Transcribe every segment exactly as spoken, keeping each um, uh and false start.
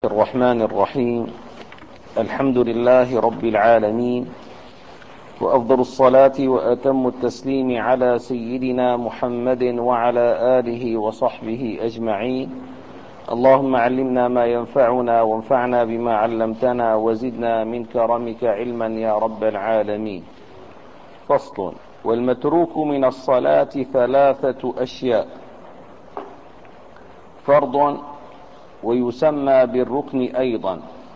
الرحمن الرحيم. الحمد لله رب العالمين، وأفضل الصلاة وأتم التسليم على سيدنا محمد وعلى آله وصحبه أجمعين. اللهم علمنا ما ينفعنا وانفعنا بما علمتنا وزدنا من كرمك علما يا رب العالمين. فصل: والمتروك من الصلاة ثلاثة أشياء: فرض، ويسمى بالركن أيضا،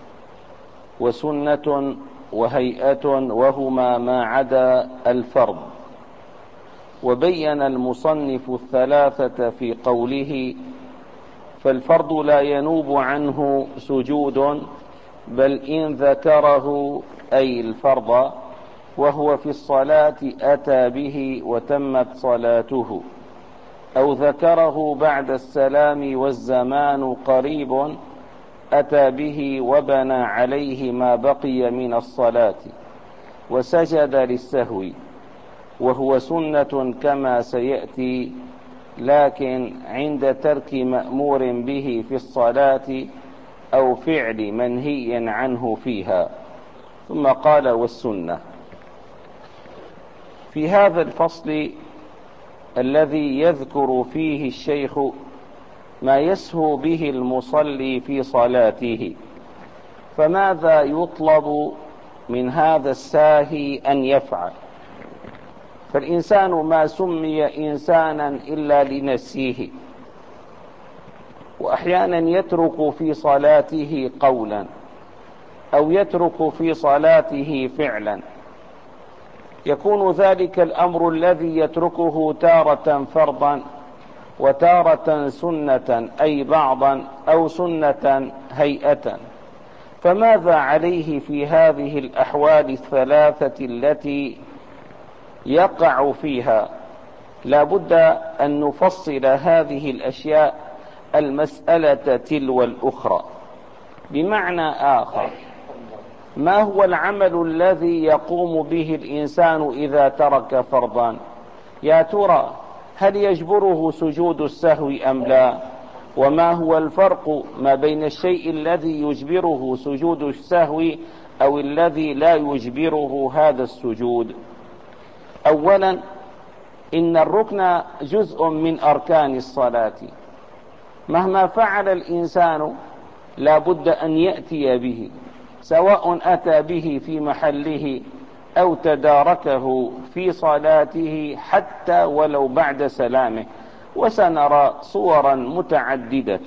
وسنة، وهيئة، وهما ما عدا الفرض. وبين المصنف الثلاثة في قوله: فالفرض لا ينوب عنه سجود، بل إن ذكره أي الفرض وهو في الصلاة أتى به وتمت صلاته، أو ذكره بعد السلام والزمان قريب أتى به وبنى عليه ما بقي من الصلاة وسجد للسهو، وهو سنة كما سيأتي، لكن عند ترك مأمور به في الصلاة أو فعل منهي عنه فيها. ثم قال: والسنة. في هذا الفصل الذي يذكر فيه الشيخ ما يسهو به المصلي في صلاته، فماذا يطلب من هذا الساهي أن يفعل؟ فالإنسان ما سمي إنسانا إلا لنسيه، وأحيانا يترك في صلاته قولا أو يترك في صلاته فعلا، يكون ذلك الأمر الذي يتركه تارة فرضا وتارة سنة، أي بعضا، أو سنة هيئة. فماذا عليه في هذه الأحوال الثلاثة التي يقع فيها؟ لا بد أن نفصل هذه الأشياء المسألة تلو الأخرى. بمعنى آخر، ما هو العمل الذي يقوم به الإنسان إذا ترك فرضا؟ يا ترى هل يجبره سجود السهو أم لا؟ وما هو الفرق ما بين الشيء الذي يجبره سجود السهو أو الذي لا يجبره هذا السجود؟ أولا، إن الركن جزء من أركان الصلاة، مهما فعل الإنسان لا بد أن يأتي به، سواء أتى به في محله أو تداركه في صلاته حتى ولو بعد سلامه، وسنرى صورا متعددة.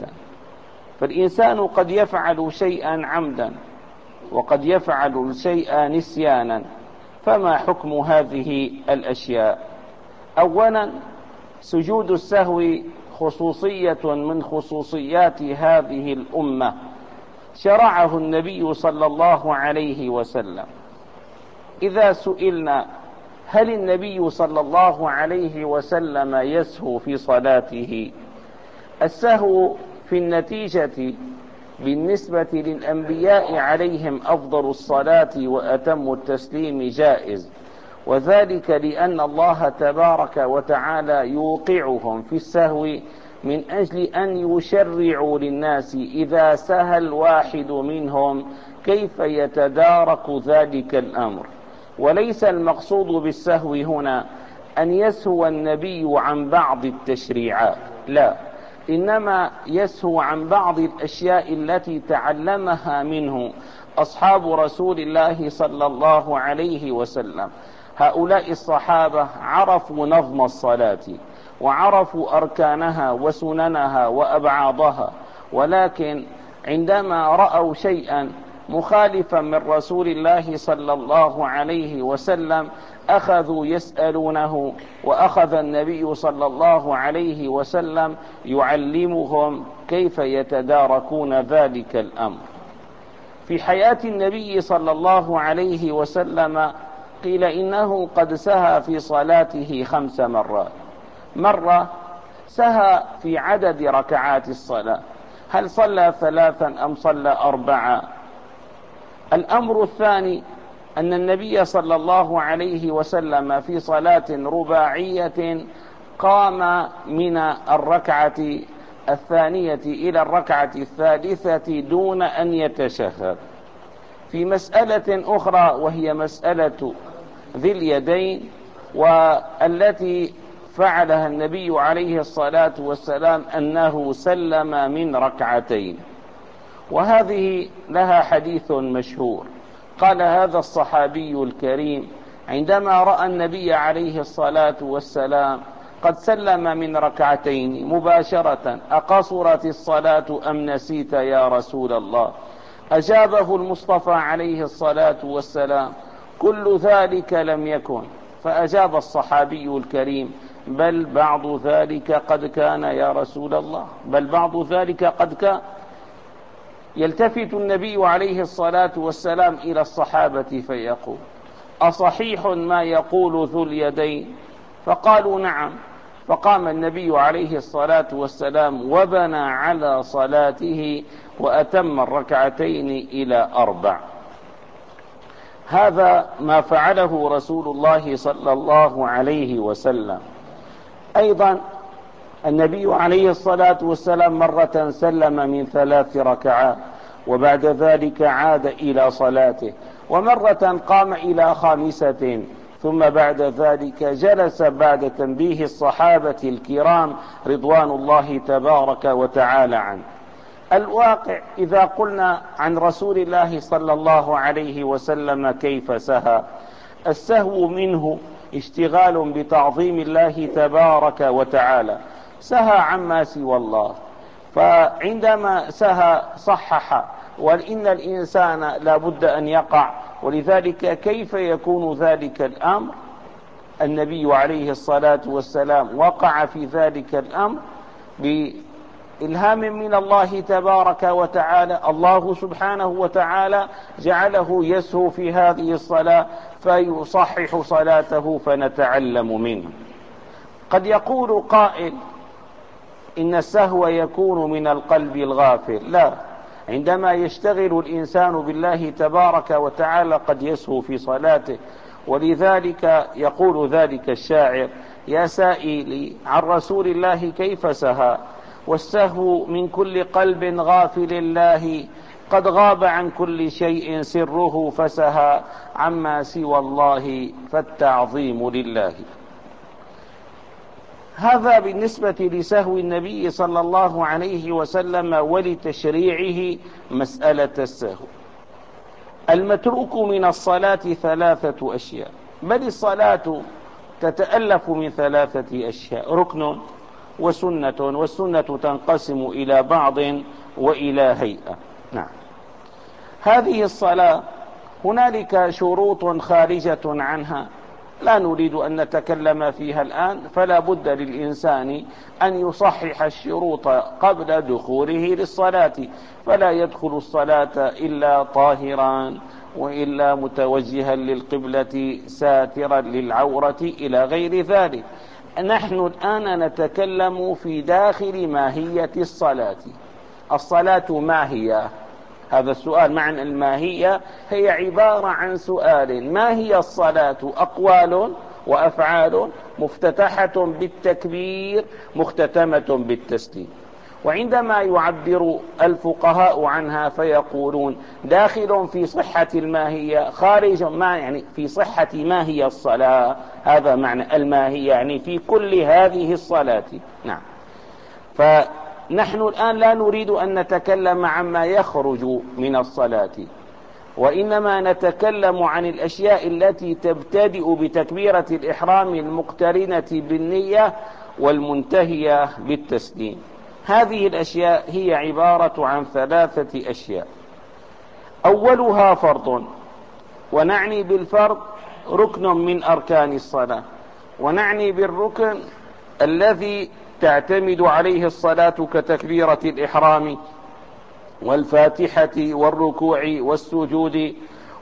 فالإنسان قد يفعل شيئا عمدا وقد يفعل شيئا نسيانا، فما حكم هذه الأشياء؟ أولا، سجود السهو خصوصية من خصوصيات هذه الأمة، شرعه النبي صلى الله عليه وسلم. إذا سئلنا هل النبي صلى الله عليه وسلم يسهو في صلاته؟ السهو في النتيجة بالنسبة للأنبياء عليهم أفضل الصلاة وأتم التسليم جائز، وذلك لأن الله تبارك وتعالى يوقعهم في السهو من أجل أن يشرعوا للناس إذا سهى الواحد منهم كيف يتدارك ذلك الأمر. وليس المقصود بالسهو هنا أن يسهو النبي عن بعض التشريعات، لا، إنما يسهو عن بعض الأشياء التي تعلمها منه أصحاب رسول الله صلى الله عليه وسلم. هؤلاء الصحابة عرفوا نظم الصلاة وعرفوا أركانها وسننها وأبعاضها، ولكن عندما رأوا شيئا مخالفا من رسول الله صلى الله عليه وسلم أخذوا يسألونه، وأخذ النبي صلى الله عليه وسلم يعلمهم كيف يتداركون ذلك الأمر. في حياة النبي صلى الله عليه وسلم قيل إنه قد سهى في صلاته خمس مرات. مرة سهى في عدد ركعات الصلاة، هل صلى ثلاثا أم صلى أربعة؟ الأمر الثاني أن النبي صلى الله عليه وسلم في صلاة رباعية قام من الركعة الثانية إلى الركعة الثالثة دون أن يتشهد. في مسألة أخرى وهي مسألة ذي اليدين، والتي فعلها النبي عليه الصلاة والسلام أنه سلم من ركعتين، وهذه لها حديث مشهور. قال هذا الصحابي الكريم عندما رأى النبي عليه الصلاة والسلام قد سلم من ركعتين مباشرة: أقصرت الصلاة أم نسيت يا رسول الله؟ أجابه المصطفى عليه الصلاة والسلام: كل ذلك لم يكن. فأجاب الصحابي الكريم: بل بعض ذلك قد كان يا رسول الله، بل بعض ذلك قد كان. يلتفت النبي عليه الصلاة والسلام إلى الصحابة فيقول: أصحيح ما يقول ذو اليدين؟ فقالوا: نعم. فقام النبي عليه الصلاة والسلام وبنى على صلاته وأتم الركعتين إلى أربع. هذا ما فعله رسول الله صلى الله عليه وسلم. أيضا النبي عليه الصلاة والسلام مرة سلم من ثلاث ركعات وبعد ذلك عاد إلى صلاته، ومرة قام إلى خامسة ثم بعد ذلك جلس بعد تنبيه الصحابة الكرام رضوان الله تبارك وتعالى عنه. الواقع إذا قلنا عن رسول الله صلى الله عليه وسلم كيف سهى، السهو منه اشتغال بتعظيم الله تبارك وتعالى، سهى عما سوى الله. فعندما سهى صحح، وإن الإنسان لا بد أن يقع، ولذلك كيف يكون ذلك الأمر؟ النبي عليه الصلاة والسلام وقع في ذلك الأمر بإلهام من الله تبارك وتعالى. الله سبحانه وتعالى جعله يسهو في هذه الصلاة فيصحح صلاته فنتعلم منه. قد يقول قائل: إن السهو يكون من القلب الغافل. لا، عندما يشتغل الإنسان بالله تبارك وتعالى قد يسهو في صلاته. ولذلك يقول ذلك الشاعر: يا سائلي عن رسول الله كيف سهى، والسهو من كل قلب غافل الله، قد غاب عن كل شيء سره فسهى، عما سوى الله فالتعظيم لله. هذا بالنسبة لسهو النبي صلى الله عليه وسلم ولتشريعه مسألة السهو. المتروك من الصلاة ثلاثة أشياء، بل الصلاة تتألف من ثلاثة أشياء: ركن وسنة، والسنة تنقسم إلى بعض وإلى هيئة. نعم، هذه الصلاة هنالك شروط خارجة عنها لا نريد أن نتكلم فيها الآن، فلا بد للإنسان أن يصحح الشروط قبل دخوله للصلاة، فلا يدخل الصلاة إلا طاهرا وإلا متوجها للقبلة ساترا للعورة إلى غير ذلك. نحن الآن نتكلم في داخل ماهية الصلاة. الصلاة ما هي؟ هذا السؤال معنى الماهية هي عبارة عن سؤال: ما هي الصلاة؟ أقوال وأفعال مفتتحة بالتكبير مختتمة بالتسليم. وعندما يعبر الفقهاء عنها فيقولون داخل في صحة الماهية، خارج ما يعني في صحة ما هي الصلاة. هذا معنى الماهية، يعني في كل هذه الصلاة. نعم، فنحن الآن لا نريد أن نتكلم عما يخرج من الصلاة، وإنما نتكلم عن الأشياء التي تبتدئ بتكبيرة الإحرام المقترنة بالنية والمنتهية بالتسليم. هذه الأشياء هي عبارة عن ثلاثة أشياء: أولها فرض، ونعني بالفرض ركن من أركان الصلاة، ونعني بالركن الذي تعتمد عليه الصلاة كتكبيرة الإحرام والفاتحة والركوع والسجود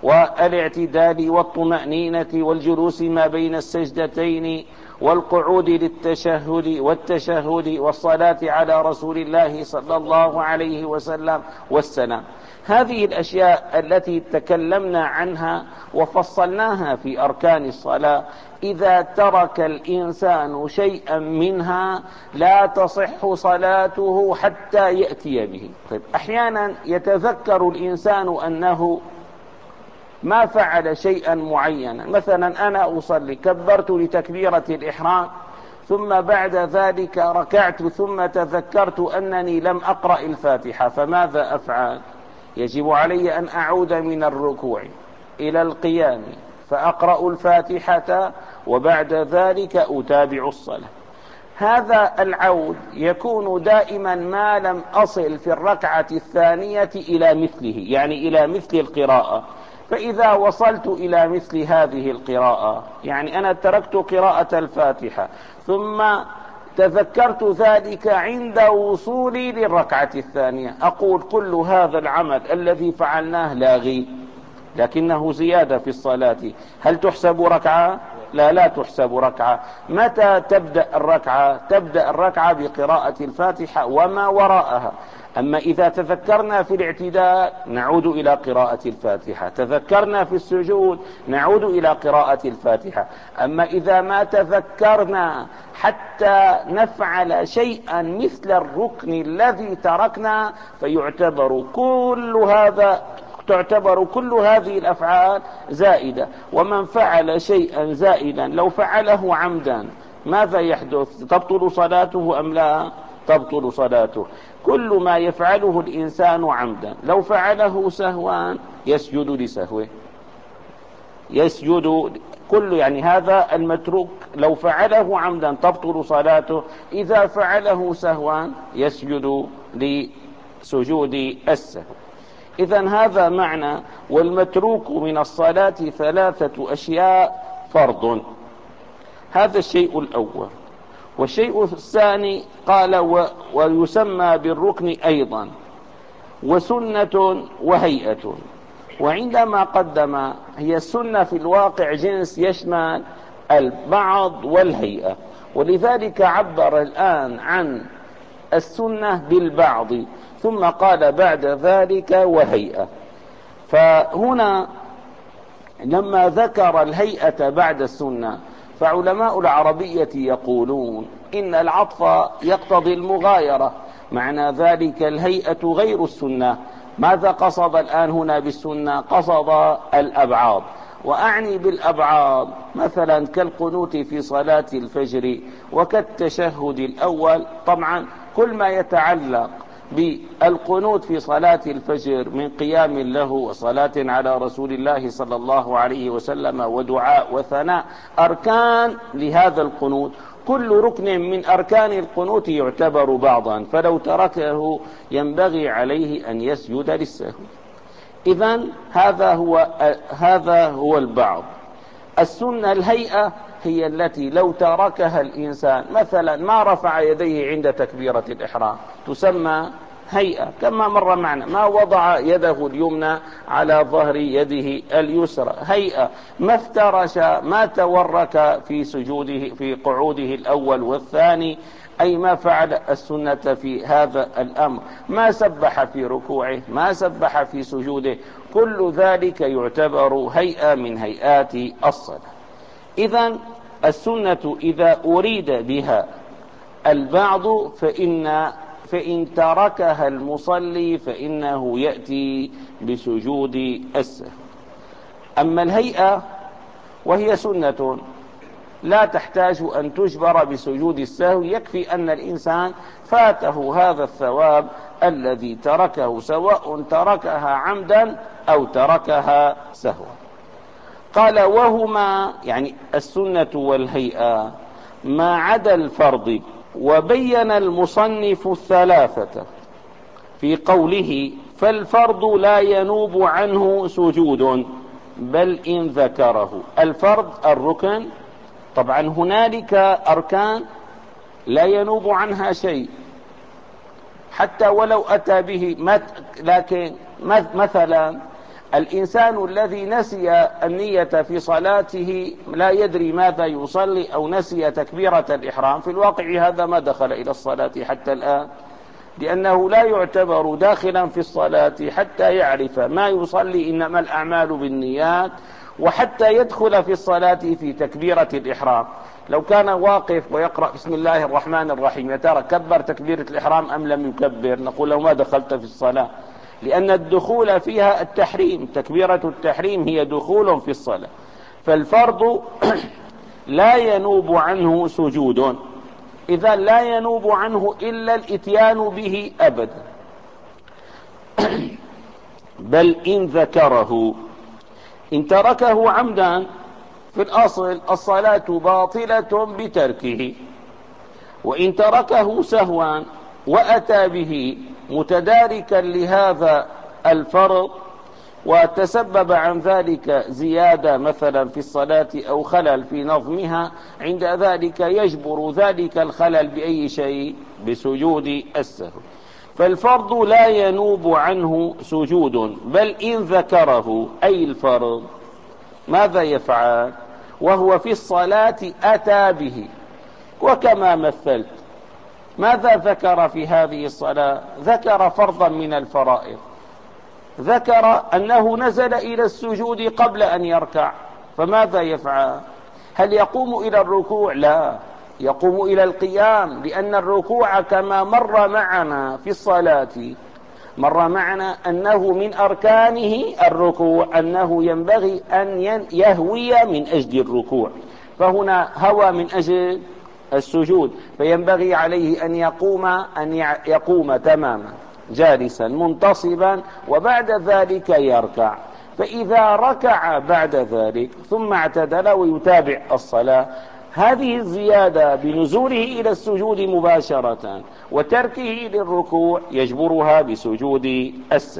والاعتدال والطمأنينة والجلوس ما بين السجدتين والقعود للتشهد والتشهد والصلاة على رسول الله صلى الله عليه وسلم والسلام. هذه الأشياء التي تكلمنا عنها وفصلناها في أركان الصلاة، إذا ترك الإنسان شيئا منها لا تصح صلاته حتى يأتي به. طيب، أحيانا يتذكر الإنسان أنه ما فعل شيئا معينا، مثلا أنا أصلي كبرت لتكبيرة الإحرام ثم بعد ذلك ركعت ثم تذكرت أنني لم أقرأ الفاتحة، فماذا أفعل؟ يجب علي أن أعود من الركوع إلى القيام فأقرأ الفاتحة وبعد ذلك أتابع الصلاة. هذا العود يكون دائما ما لم أصل في الركعة الثانية إلى مثله، يعني إلى مثل القراءة. فإذا وصلت إلى مثل هذه القراءة، يعني أنا تركت قراءة الفاتحة ثم تذكرت ذلك عند وصولي للركعة الثانية، أقول كل هذا العمل الذي فعلناه لاغي، لكنه زيادة في الصلاة، هل تحسب ركعة؟ لا لا تحسب ركعة. متى تبدأ الركعة؟ تبدأ الركعة بقراءة الفاتحة وما وراءها. أما إذا تذكرنا في الاعتدال نعود إلى قراءة الفاتحة، تذكرنا في السجود نعود إلى قراءة الفاتحة. أما إذا ما تذكرنا حتى نفعل شيئا مثل الركن الذي تركنا فيعتبر كل هذا تعتبر كل هذه الأفعال زائدة. ومن فعل شيئا زائدا لو فعله عمدا ماذا يحدث؟ تبطل صلاته أم لا؟ تبطل صلاته. كل ما يفعله الإنسان عمدا لو فعله سهوا يسجد لسهوه، يسجد كل يعني هذا المتروك لو فعله عمدا تبطل صلاته، إذا فعله سهوا يسجد لسجود السهو. إذن هذا معنى والمتروك من الصلاة ثلاثة أشياء فرض. هذا الشيء الأول. والشيء الثاني قال و... ويسمى بالركن أيضا وسنة وهيئة. وعندما قدم هي السنة في الواقع جنس يشمل البعض والهيئة، ولذلك عبر الآن عن السنة بالبعض ثم قال بعد ذلك وهيئة. فهنا لما ذكر الهيئة بعد السنة فعلماء العربية يقولون إن العطف يقتضي المغايرة، معنى ذلك الهيئة غير السنة. ماذا قصد الآن هنا بالسنة؟ قصد الأبعاد، وأعني بالأبعاد مثلا كالقنوت في صلاة الفجر وكالتشهد الأول. طبعا كل ما يتعلق بالقنوت في صلاة الفجر من قيام له وصلاة على رسول الله صلى الله عليه وسلم ودعاء وثناء أركان لهذا القنوت، كل ركن من أركان القنوت يعتبر بعضا، فلو تركه ينبغي عليه أن يسجد للسهو. إذن هذا هو هذا هو البعض. السنة الهيئة هي التي لو تركها الإنسان مثلا ما رفع يديه عند تكبيرة الإحرام تسمى هيئة، كما مر معنا ما وضع يده اليمنى على ظهر يده اليسرى هيئة، ما افترش ما تورك في سجوده في قعوده الأول والثاني، أي ما فعل السنة في هذا الأمر، ما سبح في ركوعه ما سبح في سجوده، كل ذلك يعتبر هيئة من هيئات الصلاة. إذن السنة إذا أريد بها البعض فإن فإن تركها المصلي فإنه يأتي بسجود السهو. أما الهيئة وهي سنة لا تحتاج أن تجبر بسجود السهو، يكفي أن الإنسان فاته هذا الثواب الذي تركه سواء تركها عمدا أو تركها سهوا. قال وهما يعني السنة والهيئة ما عدا الفرض. وبين المصنف الثلاثة في قوله فالفرض لا ينوب عنه سجود بل إن ذكره. الفرض الركن، طبعا هنالك أركان لا ينوب عنها شيء حتى ولو أتى به، لكن مثلا الإنسان الذي نسي النية في صلاته لا يدري ماذا يصلي أو نسي تكبيرة الإحرام، في الواقع هذا ما دخل إلى الصلاة حتى الآن، لأنه لا يعتبر داخلا في الصلاة حتى يعرف ما يصلي، إنما الأعمال بالنيات، وحتى يدخل في الصلاة في تكبيرة الإحرام. لو كان واقف ويقرأ بسم الله الرحمن الرحيم، يا ترى كبر تكبيرة الإحرام أم لم يكبر؟ نقول له ما دخلت في الصلاة، لأن الدخول فيها التحريم، تكبيرة التحريم هي دخول في الصلاة. فالفرض لا ينوب عنه سجود، إذا لا ينوب عنه إلا الإتيان به أبدا. بل إن ذكره، إن تركه عمدا في الأصل الصلاة باطلة بتركه، وإن تركه سهوا وأتى به متداركا لهذا الفرض وتسبب عن ذلك زيادة مثلا في الصلاة أو خلل في نظمها، عند ذلك يجبر ذلك الخلل بأي شيء؟ بسجود السهو. فالفرض لا ينوب عنه سجود، بل إن ذكره أي الفرض ماذا يفعل؟ وهو في الصلاة أتى به. وكما مثلت، ماذا ذكر في هذه الصلاة؟ ذكر فرضا من الفرائض، ذكر أنه نزل إلى السجود قبل أن يركع، فماذا يفعل؟ هل يقوم إلى الركوع؟ لا، يقوم إلى القيام، لأن الركوع كما مر معنا في الصلاة، مر معنا أنه من أركانه الركوع، أنه ينبغي أن يهوي من أجل الركوع، فهنا هوى من أجل السجود، فينبغي عليه أن يقوم أن يقوم تماما جالسا منتصبا، وبعد ذلك يركع. فإذا ركع بعد ذلك ثم اعتدل ويتابع الصلاة، هذه الزيادة بنزوله إلى السجود مباشرة وتركه للركوع يجبرها بسجود السهو.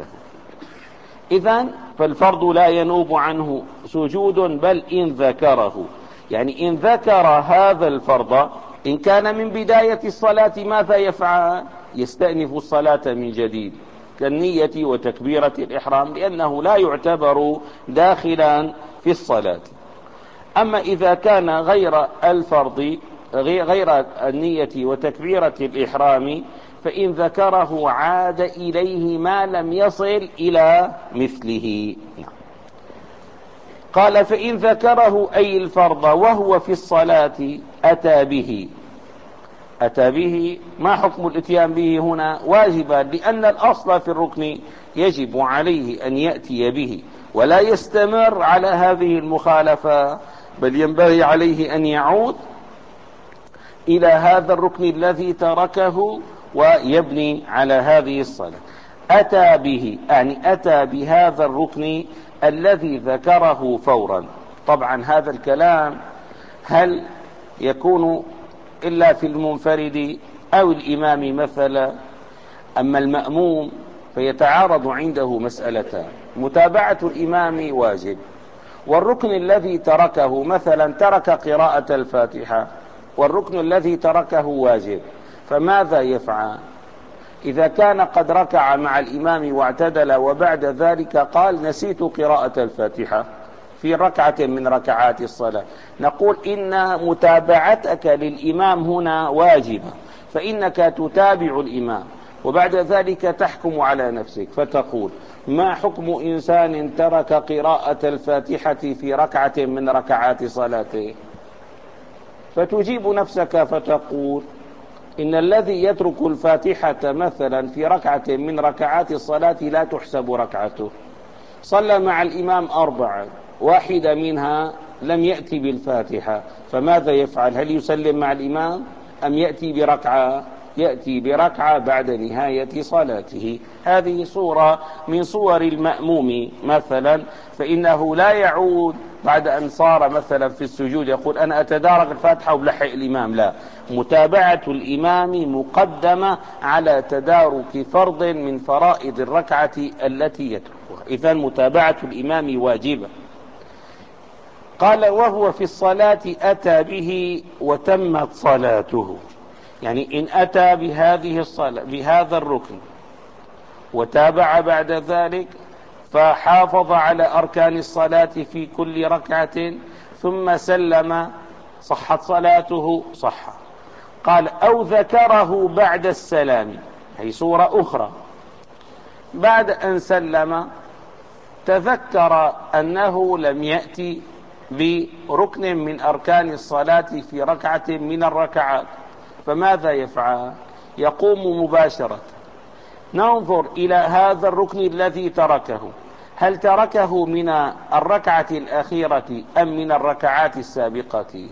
إذن فالفرض لا ينوب عنه سجود، بل إن ذكره، يعني إن ذكر هذا الفرض، إن كان من بداية الصلاة ماذا يفعل؟ يستأنف الصلاة من جديد كالنية وتكبيرة الإحرام، لأنه لا يعتبر داخلا في الصلاة. أما إذا كان غير الفرض، غير النية وتكبيرة الإحرام، فإن ذكره عاد إليه ما لم يصل إلى مثله. قال فإن ذكره أي الفرض وهو في الصلاة أتى به. أتى به، ما حكم الاتيان به هنا؟ واجبا، لأن الأصل في الركن يجب عليه أن يأتي به ولا يستمر على هذه المخالفة، بل ينبغي عليه أن يعود إلى هذا الركن الذي تركه ويبني على هذه الصلاة. أتى به يعني أتى بهذا الركن الذي ذكره فورا. طبعا هذا الكلام هل يكون إلا في المنفرد أو الإمام مثلا؟ أما المأموم فيتعارض عنده مسألتان: متابعة الإمام واجب، والركن الذي تركه مثلا ترك قراءة الفاتحة، والركن الذي تركه واجب، فماذا يفعل؟ إذا كان قد ركع مع الإمام واعتدل وبعد ذلك قال نسيت قراءة الفاتحة في ركعة من ركعات الصلاة، نقول إن متابعتك للإمام هنا واجبة، فإنك تتابع الإمام وبعد ذلك تحكم على نفسك فتقول: ما حكم إنسان ترك قراءة الفاتحة في ركعة من ركعات صلاته؟ فتجيب نفسك فتقول: إن الذي يترك الفاتحة مثلا في ركعة من ركعات الصلاة لا تحسب ركعته، صلى مع الإمام أربعة، واحدة منها لم يأتي بالفاتحة، فماذا يفعل؟ هل يسلم مع الإمام أم يأتي بركعة؟ يأتي بركعة بعد نهاية صلاته. هذه صورة من صور المأموم مثلا، فإنه لا يعود بعد أن صار مثلا في السجود يقول أنا أتدارك الفاتحة وبلحق الإمام، لا، متابعة الإمام مقدمة على تدارك فرض من فرائض الركعة التي يتركها، إذن متابعة الإمام واجبة. قال: وهو في الصلاة أتى به وتمت صلاته، يعني إن أتى بهذه الصلاة بهذا الركن وتابع بعد ذلك فحافظ على أركان الصلاة في كل ركعة ثم سلم، صحت صلاته؟ صح. قال أو ذكره بعد السلام، هي صورة أخرى، بعد أن سلم تذكر أنه لم يأتي بركن من أركان الصلاة في ركعة من الركعات، فماذا يفعل؟ يقوم مباشرة. ننظر إلى هذا الركن الذي تركه، هل تركه من الركعة الأخيرة أم من الركعات السابقة؟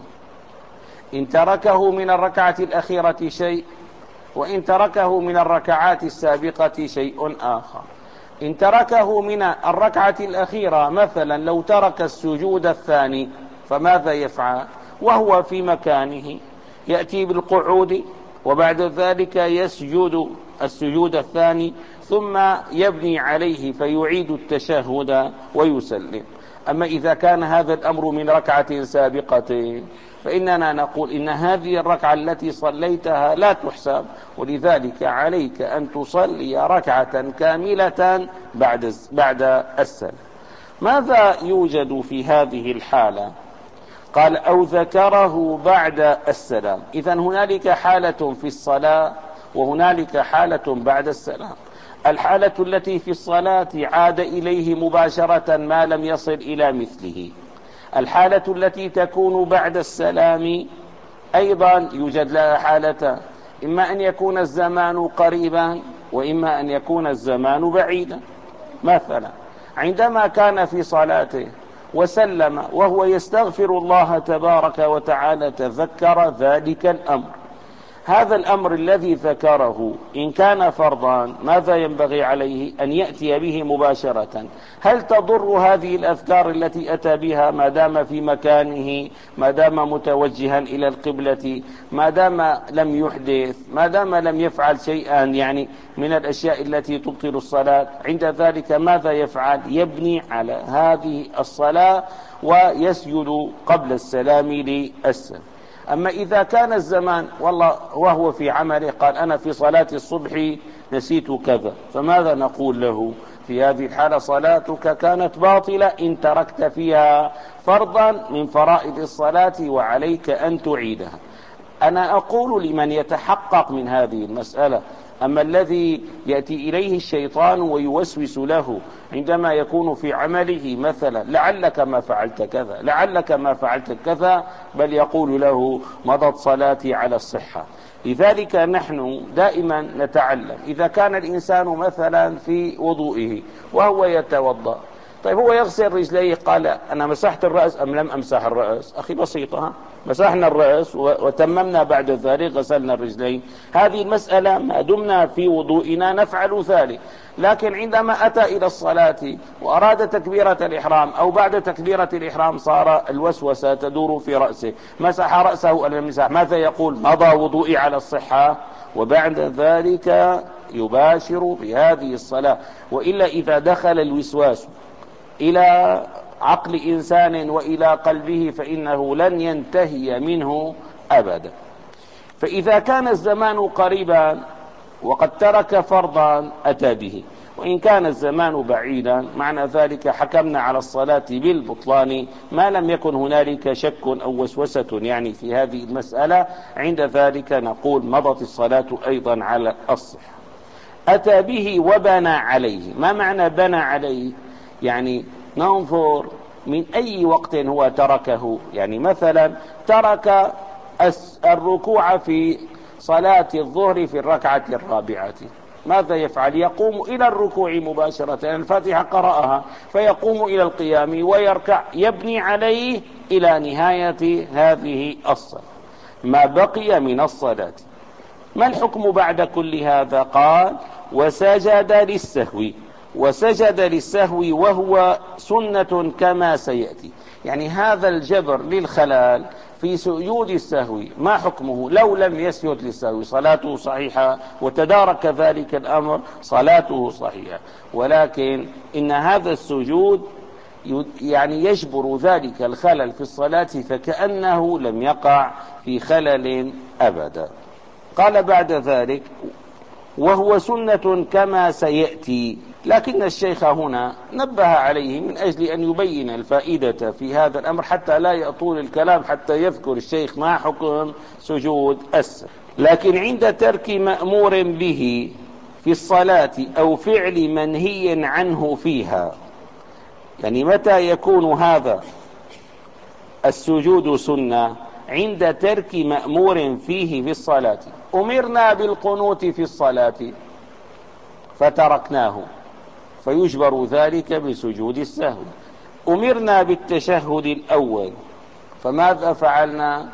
إن تركه من الركعة الأخيرة شيء، وإن تركه من الركعات السابقة شيء آخر. إن تركه من الركعة الأخيرة، مثلا لو ترك السجود الثاني، فماذا يفعل وهو في مكانه؟ يأتي بالقعود وبعد ذلك يسجد السجود الثاني ثم يبني عليه فيعيد التشهد ويسلم. أما إذا كان هذا الأمر من ركعة سابقة فإننا نقول إن هذه الركعة التي صليتها لا تحسب، ولذلك عليك أن تصلي ركعة كاملة بعد بعد السلام. ماذا يوجد في هذه الحالة؟ قال أو ذكره بعد السلام. إذن هنالك حالة في الصلاة وهنالك حالة بعد السلام. الحالة التي في الصلاة عاد إليه مباشرة ما لم يصل إلى مثله. الحالة التي تكون بعد السلام أيضا يوجد لها حالتان، إما أن يكون الزمان قريبا وإما أن يكون الزمان بعيدا. مثلا عندما كان في صلاته وسلم وهو يستغفر الله تبارك وتعالى تذكر ذلك الأمر. هذا الأمر الذي ذكره إن كان فرضا ماذا ينبغي عليه؟ أن يأتي به مباشرة. هل تضر هذه الأذكار التي أتى بها ما دام في مكانه، ما دام متوجها إلى القبلة، ما دام لم يحدث، ما دام لم يفعل شيئا يعني من الأشياء التي تبطل الصلاة؟ عند ذلك ماذا يفعل؟ يبني على هذه الصلاة ويسجد قبل السلام للسلام. أما إذا كان الزمان والله وهو في عمله قال أنا في صلاة الصبح نسيت كذا، فماذا نقول له؟ في هذه الحالة صلاتك كانت باطلة إن تركت فيها فرضا من فرائض الصلاة وعليك أن تعيدها. أنا أقول لمن يتحقق من هذه المسألة. أما الذي يأتي إليه الشيطان ويوسوس له عندما يكون في عمله مثلا لعلك ما فعلت كذا، لعلك ما فعلت كذا، بل يقول له مضت صلاتي على الصحة. لذلك نحن دائما نتعلم إذا كان الإنسان مثلا في وضوئه وهو يتوضأ، طيب هو يغسل رجليه، قال أنا مسحت الرأس أم لم أمسح الرأس؟ أخي بسيطة، مسحنا الرأس وتممنا بعد ذلك غسلنا الرجلين. هذه المسألة ما دمنا في وضوئنا نفعل ذلك. لكن عندما أتى إلى الصلاة وأراد تكبيرة الإحرام أو بعد تكبيرة الإحرام صار الوسوسة تدور في رأسه، مسح رأسه أم لم يمسح؟ ماذا يقول؟ مضى وضوئي على الصحة، وبعد ذلك يباشر بهذه الصلاة. وإلا إذا دخل الوسواس إلى عقل إنسان وإلى قلبه فإنه لن ينتهي منه أبدا. فإذا كان الزمان قريبا وقد ترك فرضا أتى به، وإن كان الزمان بعيدا معنى ذلك حكمنا على الصلاة بالبطلان ما لم يكن هنالك شك أو وسوسة يعني في هذه المسألة. عند ذلك نقول مضت الصلاة أيضا على الصحة. أتى به وبنى عليه. ما معنى بنى عليه؟ يعني ننظر من أي وقت هو تركه. يعني مثلا ترك الركوع في صلاة الظهر في الركعة الرابعة، ماذا يفعل؟ يقوم إلى الركوع مباشرة، الفاتحة قرأها فيقوم إلى القيام ويركع، يبني عليه إلى نهاية هذه الصلاة ما بقي من الصلاة. ما الحكم بعد كل هذا؟ قال وسجد للسهو. وسجد للسهو وهو سنة كما سيأتي. يعني هذا الجبر للخلال في سجود السهو ما حكمه؟ لو لم يسجد للسهو صلاته صحيحة، وتدارك ذلك الأمر صلاته صحيحة، ولكن إن هذا السجود يعني يجبر ذلك الخلل في الصلاة فكأنه لم يقع في خلل أبدا. قال بعد ذلك وهو سنة كما سيأتي. لكن الشيخ هنا نبه عليه من أجل أن يبين الفائدة في هذا الأمر حتى لا يطول الكلام، حتى يذكر الشيخ ما حكم سجود السهو. لكن عند ترك مأمور به في الصلاة أو فعل منهي عنه فيها، يعني متى يكون هذا السجود سنة؟ عند ترك مأمور فيه في الصلاة. أمرنا بالقنوت في الصلاة فتركناه فيجبر ذلك بسجود السهو. أمرنا بالتشهد الأول فماذا فعلنا؟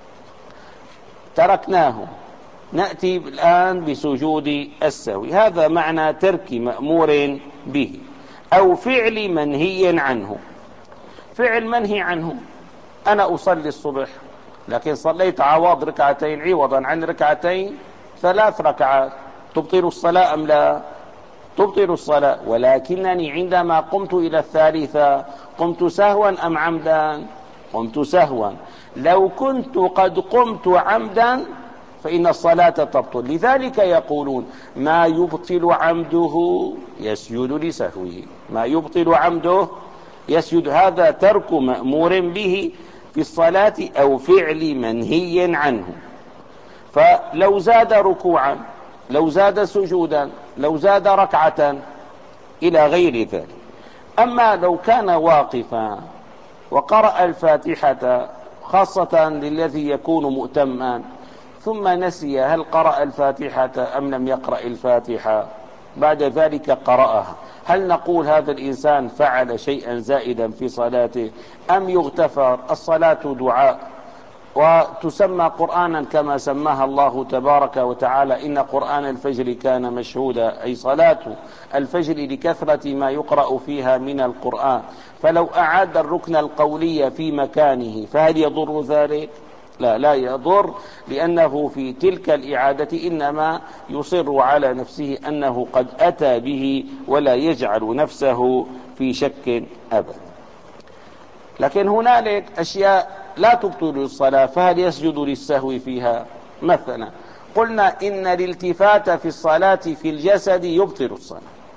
تركناه، نأتي الآن بسجود السهو. هذا معنى ترك مأمور به أو فعل منهي عنه. فعل منهي عنه، أنا أصلي الصبح لكن صليت عوض ركعتين عوضا عن ركعتين ثلاث ركعات، تبطل الصلاة أم لا؟ تبطل الصلاة، ولكنني عندما قمت إلى الثالثة قمت سهوا أم عمدا؟ قمت سهوا. لو كنت قد قمت عمدا فإن الصلاة تبطل. لذلك يقولون ما يبطل عمده يسجد لسهوه، ما يبطل عمده يسجد. هذا ترك مأمور به في الصلاة أو فعل منهي عنه. فلو زاد ركوعا، لو زاد سجودا، لو زاد ركعة إلى غير ذلك. أما لو كان واقفا وقرأ الفاتحة، خاصة للذي يكون مؤتما، ثم نسي هل قرأ الفاتحة أم لم يقرأ الفاتحة، بعد ذلك قرأها، هل نقول هذا الإنسان فعل شيئا زائدا في صلاته أم يغتفر؟ الصلاة دعاء وتسمى قرآنا كما سماها الله تبارك وتعالى: إن قرآن الفجر كان مشهودا، أي صلاة الفجر لكثرة ما يقرأ فيها من القرآن. فلو أعاد الركن القولي في مكانه فهل يضر ذلك؟ لا، لا يضر، لأنه في تلك الإعادة إنما يصر على نفسه أنه قد أتى به ولا يجعل نفسه في شك أبدا. لكن هنالك أشياء لا تبطل الصلاة، فهل يسجد للسهو فيها؟ مثلا قلنا إن الالتفات في الصلاة في الجسد يبطل الصلاة،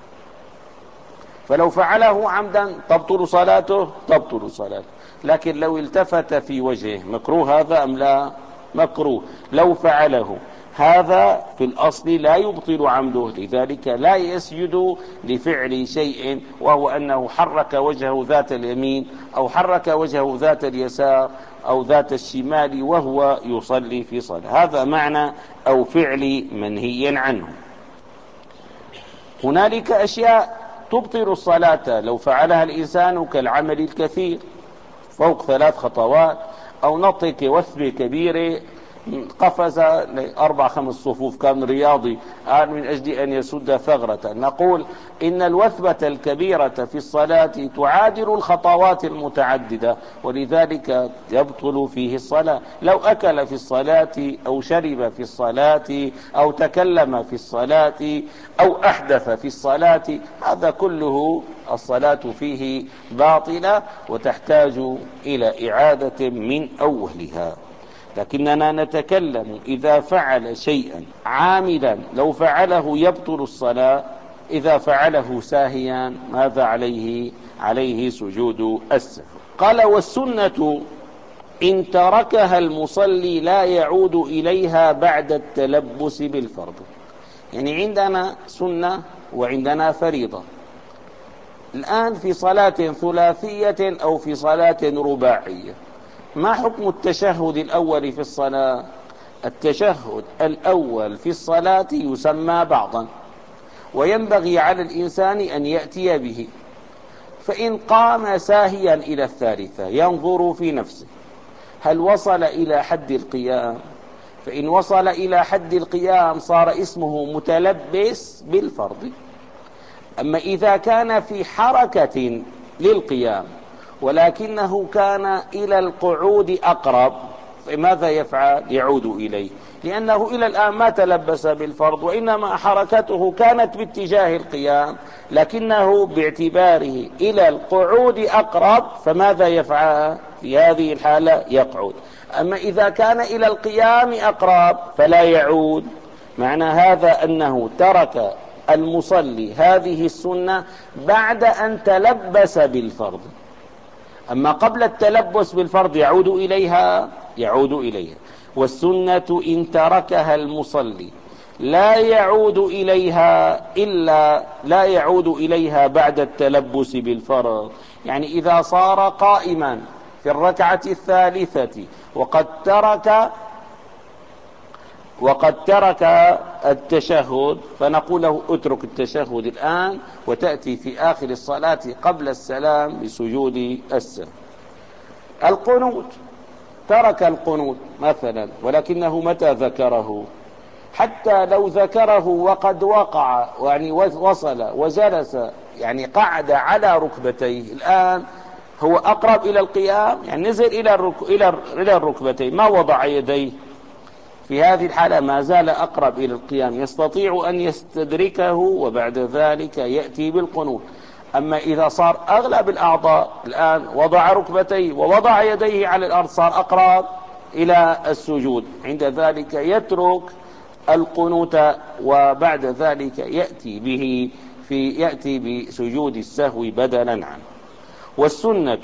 فلو فعله عمدا تبطل صلاته، تبطل صلاته. لكن لو التفت في وجهه مكروه هذا أم لا؟ مكروه. لو فعله هذا في الأصل لا يبطل عمده، لذلك لا يسجد لفعل شيء، وهو أنه حرك وجهه ذات اليمين أو حرك وجهه ذات اليسار أو ذات الشمال وهو يصلي في صلاة. هذا معنى أو فعل منهي عنه. هنالك أشياء تبطل الصلاة لو فعلها الإنسان كالعمل الكثير فوق ثلاث خطوات، أو نطق وثب كبير قفز لأربع خمس صفوف، كان رياضي آن من أجل أن يسد ثغرة. نقول إن الوثبة الكبيرة في الصلاة تعادل الخطوات المتعددة، ولذلك يبطل فيه الصلاة. لو أكل في الصلاة أو شرب في الصلاة أو تكلم في الصلاة أو أحدث في الصلاة، هذا كله الصلاة فيه باطلة وتحتاج إلى إعادة من أولها. لكننا نتكلم إذا فعل شيئا عامدا لو فعله يبطل الصلاة، إذا فعله ساهيا ماذا عليه؟ عليه سجود السهو. قال: والسنة إن تركها المصلي لا يعود إليها بعد التلبس بالفرض. يعني عندنا سنة وعندنا فريضة. الآن في صلاة ثلاثية أو في صلاة رباعية، ما حكم التشهد الأول في الصلاة؟ التشهد الأول في الصلاة يسمى بعضا، وينبغي على الإنسان أن يأتي به. فإن قام ساهيا إلى الثالثة ينظر في نفسه هل وصل إلى حد القيام، فإن وصل إلى حد القيام صار اسمه متلبس بالفرض. أما إذا كان في حركة للقيام ولكنه كان إلى القعود أقرب، فماذا يفعل؟ يعود إليه، لأنه إلى الآن ما تلبس بالفرض، وإنما حركته كانت باتجاه القيام، لكنه باعتباره إلى القعود أقرب فماذا يفعل؟ في هذه الحالة يقعد. أما إذا كان إلى القيام أقرب فلا يعود. معنى هذا أنه ترك المصلي هذه السنة بعد أن تلبس بالفرض. أما قبل التلبس بالفرض يعود إليها يعود إليها والسنة إن تركها المصلي لا يعود إليها إلا لا يعود إليها بعد التلبس بالفرض. يعني إذا صار قائما في الركعة الثالثة وقد ترك وقد ترك التشهد فنقول له اترك التشهد الآن وتأتي في آخر الصلاة قبل السلام بسجود السهو. القنوت، ترك القنوت مثلا ولكنه متى ذكره، حتى لو ذكره وقد وقع يعني وصل وجلس يعني قعد على ركبتيه، الآن هو أقرب إلى القيام يعني نزل إلى الرك... إلى الركبتين ما وضع يديه، في هذه الحالة ما زال أقرب إلى القيام يستطيع أن يستدركه وبعد ذلك يأتي بالقنوت. أما إذا صار أغلب الأعضاء الآن وضع ركبتيه ووضع يديه على الأرض صار أقرب إلى السجود، عند ذلك يترك القنوت وبعد ذلك يأتي به في يأتي بسجود السهو بدلا عنه. والسنة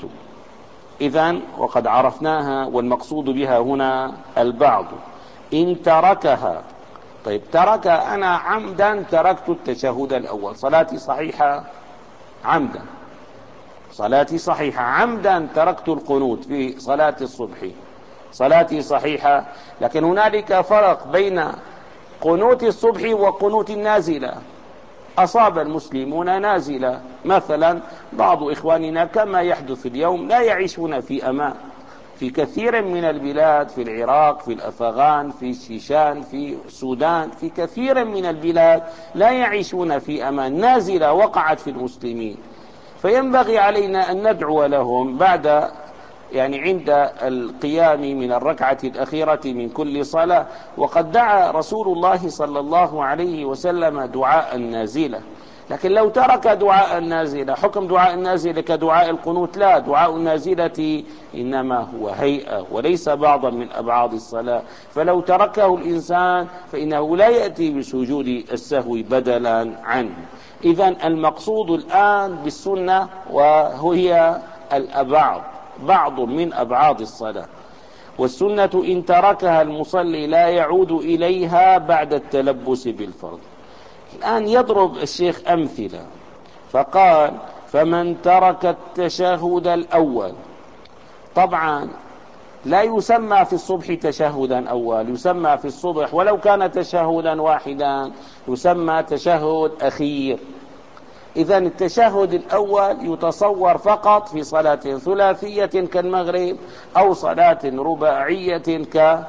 إذن وقد عرفناها والمقصود بها هنا البعض إن تركها. طيب ترك أنا عمدا تركت التشهد الأول، صلاتي صحيحة عمدا، صلاتي صحيحة عمدا تركت القنوت في صلاة الصبح، صلاتي صحيحة. لكن هنالك فرق بين قنوت الصبح وقنوت النازلة. أصاب المسلمون نازلة مثلا، بعض إخواننا كما يحدث اليوم لا يعيشون في أمان، في كثير من البلاد، في العراق، في الأفغان، في الشيشان، في السودان، في كثير من البلاد لا يعيشون في أمان، نازلة وقعت في المسلمين، فينبغي علينا أن ندعو لهم بعد يعني عند القيام من الركعة الأخيرة من كل صلاة. وقد دعا رسول الله صلى الله عليه وسلم دعاء النازلة، لكن لو ترك دعاء النازلة حكم دعاء النازلة كدعاء القنوت؟ لا، دعاء النازلة إنما هو هيئة وليس بعضا من أبعاد الصلاة، فلو تركه الإنسان فإنه لا يأتي بسجود السهو بدلا عنه. إذن المقصود الآن بالسنة وهي الأبعاد، بعض من أبعاد الصلاة. والسنة إن تركها المصلي لا يعود إليها بعد التلبس بالفرض. الآن يضرب الشيخ أمثلة فقال فمن ترك التشهد الأول، طبعا لا يسمى في الصبح تشهدا أول، يسمى في الصبح ولو كان تشهدا واحدا يسمى تشهد أخير. إذن التشهد الأول يتصور فقط في صلاة ثلاثية كالمغرب أو صلاة رباعية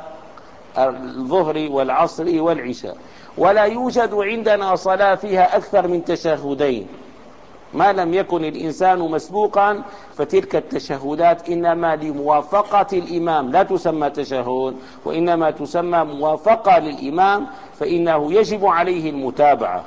كالظهر والعصر والعشاء، ولا يوجد عندنا صلاة فيها أكثر من تشهدين ما لم يكن الإنسان مسبوقا، فتلك التشهدات إنما لموافقة الإمام لا تسمى تشهد وإنما تسمى موافقة للإمام، فإنه يجب عليه المتابعة،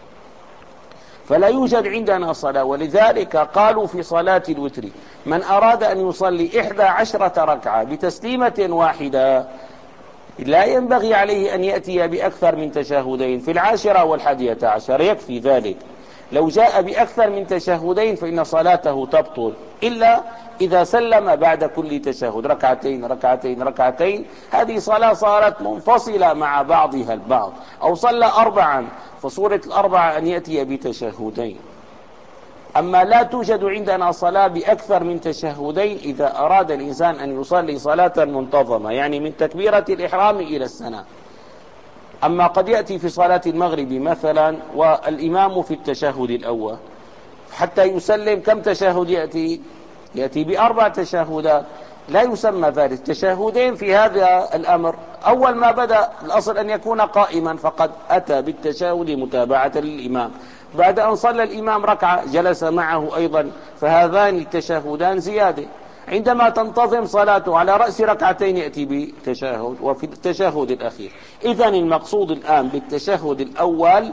فلا يوجد عندنا صلاة. ولذلك قالوا في صلاة الوتر من أراد أن يصلي إحدى عشرة ركعة بتسليمة واحدة لا ينبغي عليه أن يأتي بأكثر من تشهدين، في العاشرة والحادية عشر يكفي ذلك. لو جاء بأكثر من تشهدين فإن صلاته تبطل، إلا إذا سلم بعد كل تشهد ركعتين ركعتين ركعتين، هذه صلاة صارت منفصلة مع بعضها البعض، أو صلى أربعا فصورة الأربعة أن يأتي بتشهدين. أما لا توجد عندنا صلاة بأكثر من تشهدين إذا أراد الإنسان أن يصلي صلاة منتظمة، يعني من تكبيرة الإحرام إلى السلام. أما قد يأتي في صلاة المغرب مثلا والإمام في التشهد الأول حتى يسلم كم تشهد يأتي؟ يأتي بأربع تشهدات، لا يسمى ذلك تشهدين في هذا الأمر. أول ما بدأ الأصل أن يكون قائما فقد أتى بالتشهد متابعة للإمام، بعد أن صلى الإمام ركعة جلس معه أيضا، فهذان التشهدان زيادة. عندما تنتظم صلاته على رأس ركعتين يأتي بتشهد وفي التشهد الأخير. إذن المقصود الآن بالتشهد الأول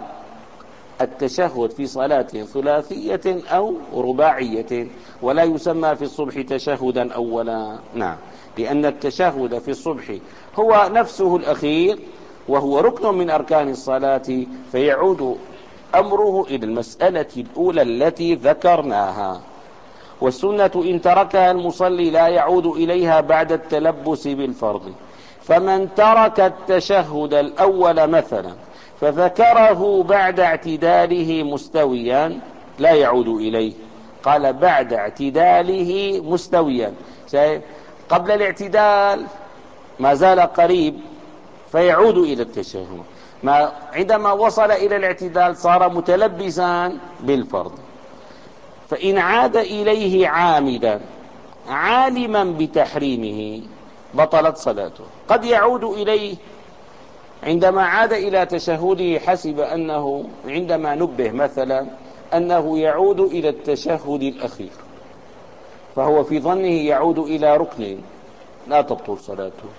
التشهد في صلاة ثلاثية أو رباعية، ولا يسمى في الصبح تشهدا أولا. نعم، لأن التشهد في الصبح هو نفسه الأخير وهو ركن من أركان الصلاة، فيعود أمره إلى المسألة الأولى التي ذكرناها. والسنة إن تركها المصلي لا يعود إليها بعد التلبس بالفرض. فمن ترك التشهد الأول مثلا فذكره بعد اعتداله مستويا لا يعود إليه. قال بعد اعتداله مستويا، قبل الاعتدال ما زال قريب فيعود إلى التشهد، ما عندما وصل إلى الاعتدال صار متلبسا بالفرض. فإن عاد إليه عامدا عالما بتحريمه بطلت صلاته. قد يعود إليه عندما عاد إلى تشهده حسب أنه عندما نبه مثلا أنه يعود إلى التشهد الأخير، فهو في ظنه يعود إلى ركن، لا تبطل صلاته.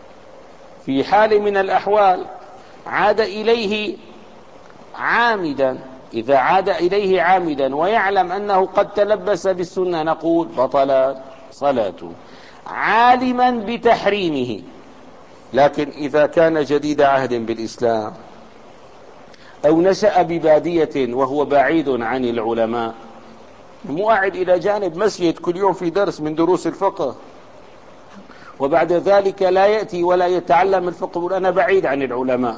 في حال من الأحوال عاد إليه عامدا، إذا عاد إليه عامدا ويعلم أنه قد تلبس بالسنة نقول بطل صلاته عالما بتحريمه. لكن إذا كان جديد عهد بالإسلام أو نشأ ببادية وهو بعيد عن العلماء، مو قاعد إلى جانب مسجد كل يوم في درس من دروس الفقه، وبعد ذلك لا يأتي ولا يتعلم الفقه يقول أنا بعيد عن العلماء،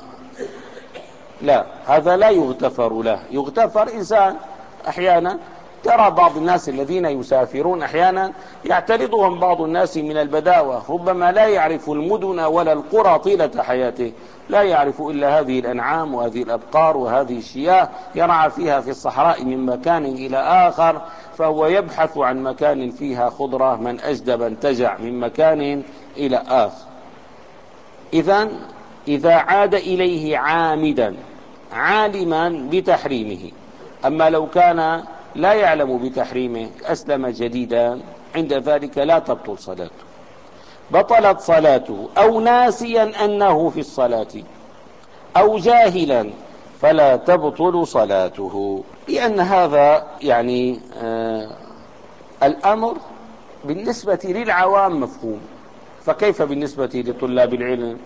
لا، هذا لا يغتفر له. يغتفر إنسان أحيانا ترى بعض الناس الذين يسافرون أحيانا يعترضهم بعض الناس من البداوة، ربما لا يعرف المدن ولا القرى طيلة حياته، لا يعرف إلا هذه الأنعام وهذه الأبقار وهذه الشياه يرعى فيها في الصحراء من مكان إلى آخر، فهو يبحث عن مكان فيها خضرة من أجدب انتجع من مكان إلى آخر. إذن إذا عاد إليه عامدا عالما بتحريمه. أما لو كان لا يعلم بتحريمه أسلم جديدا عند ذلك لا تبطل صلاته. بطلت صلاته أو ناسيا أنه في الصلاة أو جاهلا فلا تبطل صلاته، لأن هذا يعني آه الأمر بالنسبة للعوام مفهوم، فكيف بالنسبة لطلاب العلم؟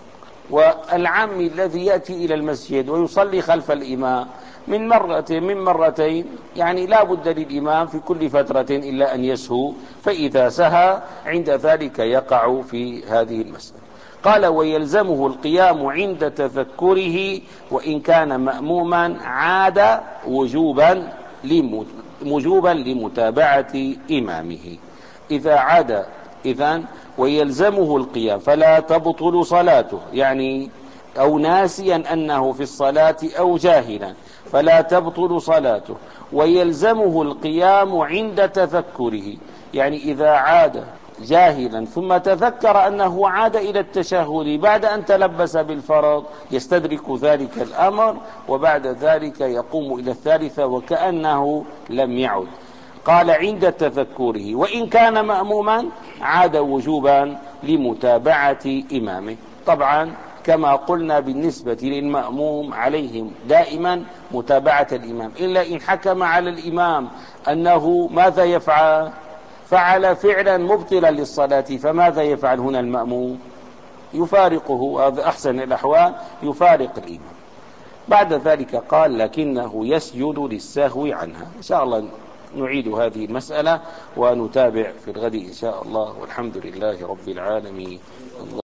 والعام الذي يأتي إلى المسجد ويصلي خلف الإمام من مرة من مرتين يعني لا بد للإمام في كل فترة إلا أن يسهو، فإذا سهى عند ذلك يقع في هذه المسألة. قال ويلزمه القيام عند تذكره وإن كان مأموما عاد وجوبا وجوبا لمتابعة إمامه. إذا عاد إذن ويلزمه القيام فلا تبطل صلاته، يعني أو ناسيا أنه في الصلاة أو جاهلا فلا تبطل صلاته. ويلزمه القيام عند تذكره، يعني إذا عاد جاهلا ثم تذكر أنه عاد إلى التشهد بعد أن تلبس بالفرض يستدرك ذلك الأمر، وبعد ذلك يقوم إلى الثالثة وكأنه لم يعد. قال عند تذكره وإن كان مأموما عاد وجوبا لمتابعة إمامه. طبعا كما قلنا بالنسبة للمأموم عليهم دائما متابعة الإمام، إلا إن حكم على الإمام أنه ماذا يفعل؟ فعل فعلا مبطلا للصلاة، فماذا يفعل هنا المأموم؟ يفارقه، هذا أحسن الأحوال، يفارق الإمام. بعد ذلك قال لكنه يسجد للسهو عنها. إن شاء الله نعيد هذه المسألة ونتابع في الغد إن شاء الله، والحمد لله رب العالمين. الله